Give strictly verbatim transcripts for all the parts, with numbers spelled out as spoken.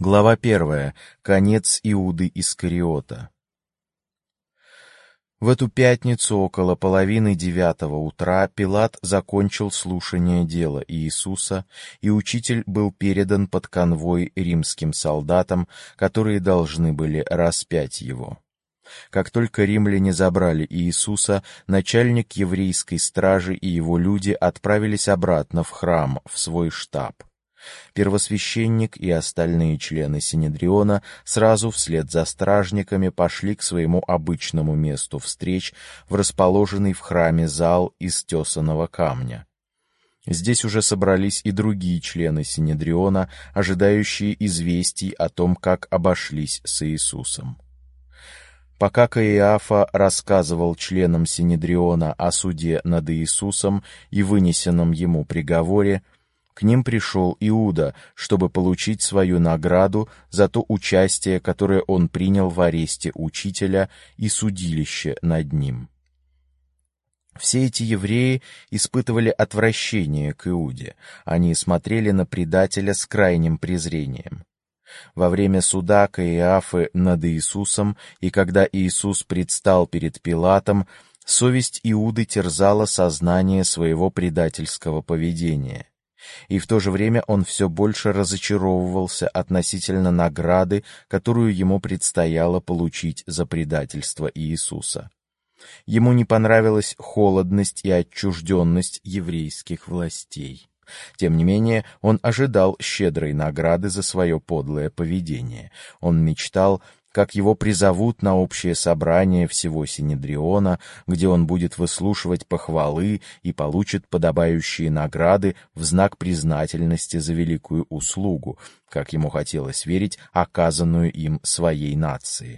Глава первая. Конец Иуды Искариота. В эту пятницу около половины девятого утра Пилат закончил слушание дела Иисуса, и учитель был передан под конвой римским солдатам, которые должны были распять его. Как только римляне забрали Иисуса, начальник еврейской стражи и его люди отправились обратно в храм, в свой штаб. Первосвященник и остальные члены Синедриона сразу вслед за стражниками пошли к своему обычному месту встреч в расположенный в храме зал из тесаного камня. Здесь уже собрались и другие члены Синедриона, ожидающие известий о том, как обошлись с Иисусом. Пока Каиафа рассказывал членам Синедриона о суде над Иисусом и вынесенном ему приговоре, к ним пришел Иуда, чтобы получить свою награду за то участие, которое он принял в аресте учителя и судилище над ним. Все эти евреи испытывали отвращение к Иуде, они смотрели на предателя с крайним презрением. Во время суда Каиафы над Иисусом и когда Иисус предстал перед Пилатом, совесть Иуды терзала сознание своего предательского поведения. И в то же время он все больше разочаровывался относительно награды, которую ему предстояло получить за предательство Иисуса. Ему не понравилась холодность и отчужденность еврейских властей. Тем не менее, он ожидал щедрой награды за свое подлое поведение. Он мечтал, как его призовут на общее собрание всего Синедриона, где он будет выслушивать похвалы и получит подобающие награды в знак признательности за великую услугу, как ему хотелось верить, оказанную им своей нации.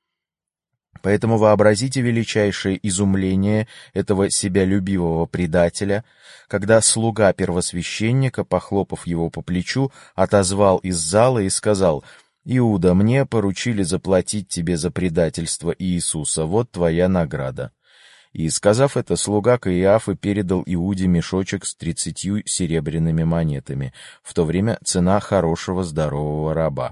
Поэтому вообразите величайшее изумление этого себялюбивого предателя, когда слуга первосвященника, похлопав его по плечу, отозвал из зала и сказал: «Иуда, мне поручили заплатить тебе за предательство Иисуса, вот твоя награда». И, сказав это, слуга Каиафы передал Иуде мешочек с тридцатью серебряными монетами, в то время цена хорошего здорового раба.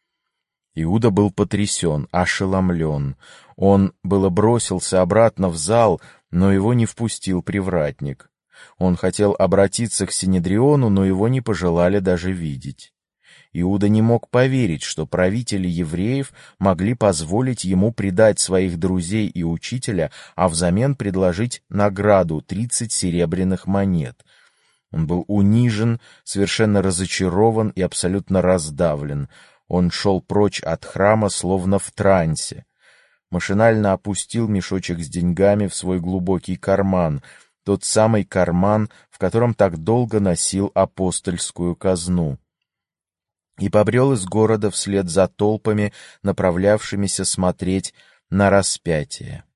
Иуда был потрясен, ошеломлен. Он было бросился обратно в зал, но его не впустил привратник. Он хотел обратиться к Синедриону, но его не пожелали даже видеть. Иуда не мог поверить, что правители евреев могли позволить ему предать своих друзей и учителя, а взамен предложить награду тридцать серебряных монет. Он был унижен, совершенно разочарован и абсолютно раздавлен. Он шел прочь от храма, словно в трансе. Машинально опустил мешочек с деньгами в свой глубокий карман, тот самый карман, в котором так долго носил апостольскую казну, и побрел из города вслед за толпами, направлявшимися смотреть на распятие.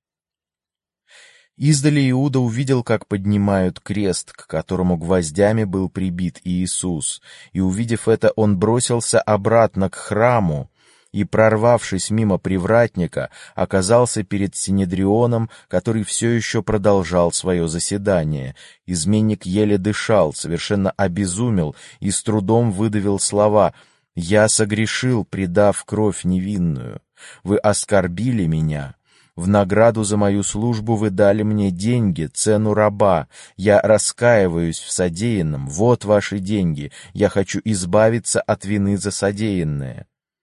Издали Иуда увидел, как поднимают крест, к которому гвоздями был прибит Иисус, и, увидев это, он бросился обратно к храму и, прорвавшись мимо привратника, оказался перед Синедрионом, который все еще продолжал свое заседание. Изменник еле дышал, совершенно обезумел и с трудом выдавил слова: «Я согрешил, предав кровь невинную. Вы оскорбили меня. В награду за мою службу вы дали мне деньги, цену раба. Я раскаиваюсь в содеянном. Вот ваши деньги. Я хочу избавиться от вины за содеянное».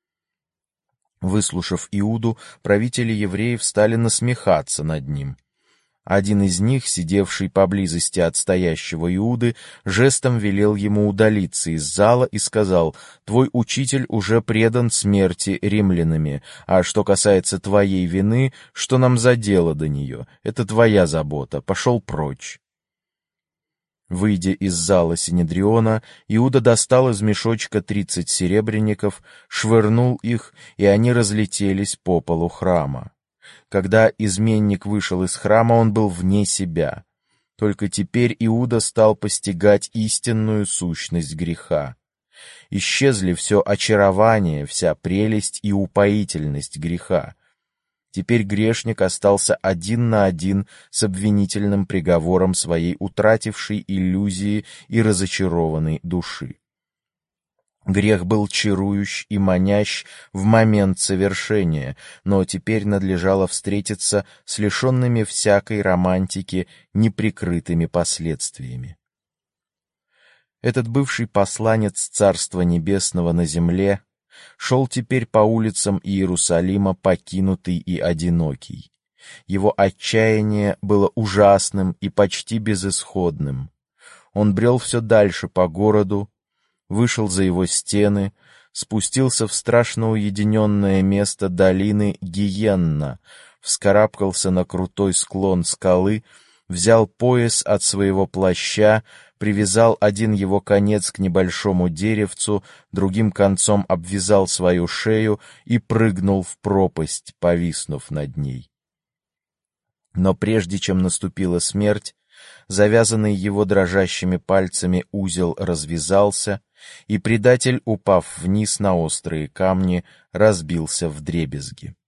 Выслушав Иуду, правители евреев стали насмехаться над ним. Один из них, сидевший поблизости от стоящего Иуды, жестом велел ему удалиться из зала и сказал: «Твой учитель уже предан смерти римлянами, а что касается твоей вины, что нам за дело до нее? Это твоя забота, пошел прочь». Выйдя из зала Синедриона, Иуда достал из мешочка тридцать серебряников, швырнул их, и они разлетелись по полу храма. Когда изменник вышел из храма, он был вне себя. Только теперь Иуда стал постигать истинную сущность греха. Исчезли все очарование, вся прелесть и упоительность греха. Теперь грешник остался один на один с обвинительным приговором своей утратившей иллюзии и разочарованной души. Грех был чарующ и манящ в момент совершения, но теперь надлежало встретиться с лишенными всякой романтики неприкрытыми последствиями. Этот бывший посланец Царства Небесного на земле шел теперь по улицам Иерусалима покинутый и одинокий. Его отчаяние было ужасным и почти безысходным. Он брел все дальше по городу, вышел за его стены, спустился в страшно уединенное место долины Гиенна, вскарабкался на крутой склон скалы, взял пояс от своего плаща, привязал один его конец к небольшому деревцу, другим концом обвязал свою шею и прыгнул в пропасть, повиснув над ней. Но прежде чем наступила смерть, завязанный его дрожащими пальцами узел развязался, и предатель, упав вниз на острые камни, разбился вдребезги.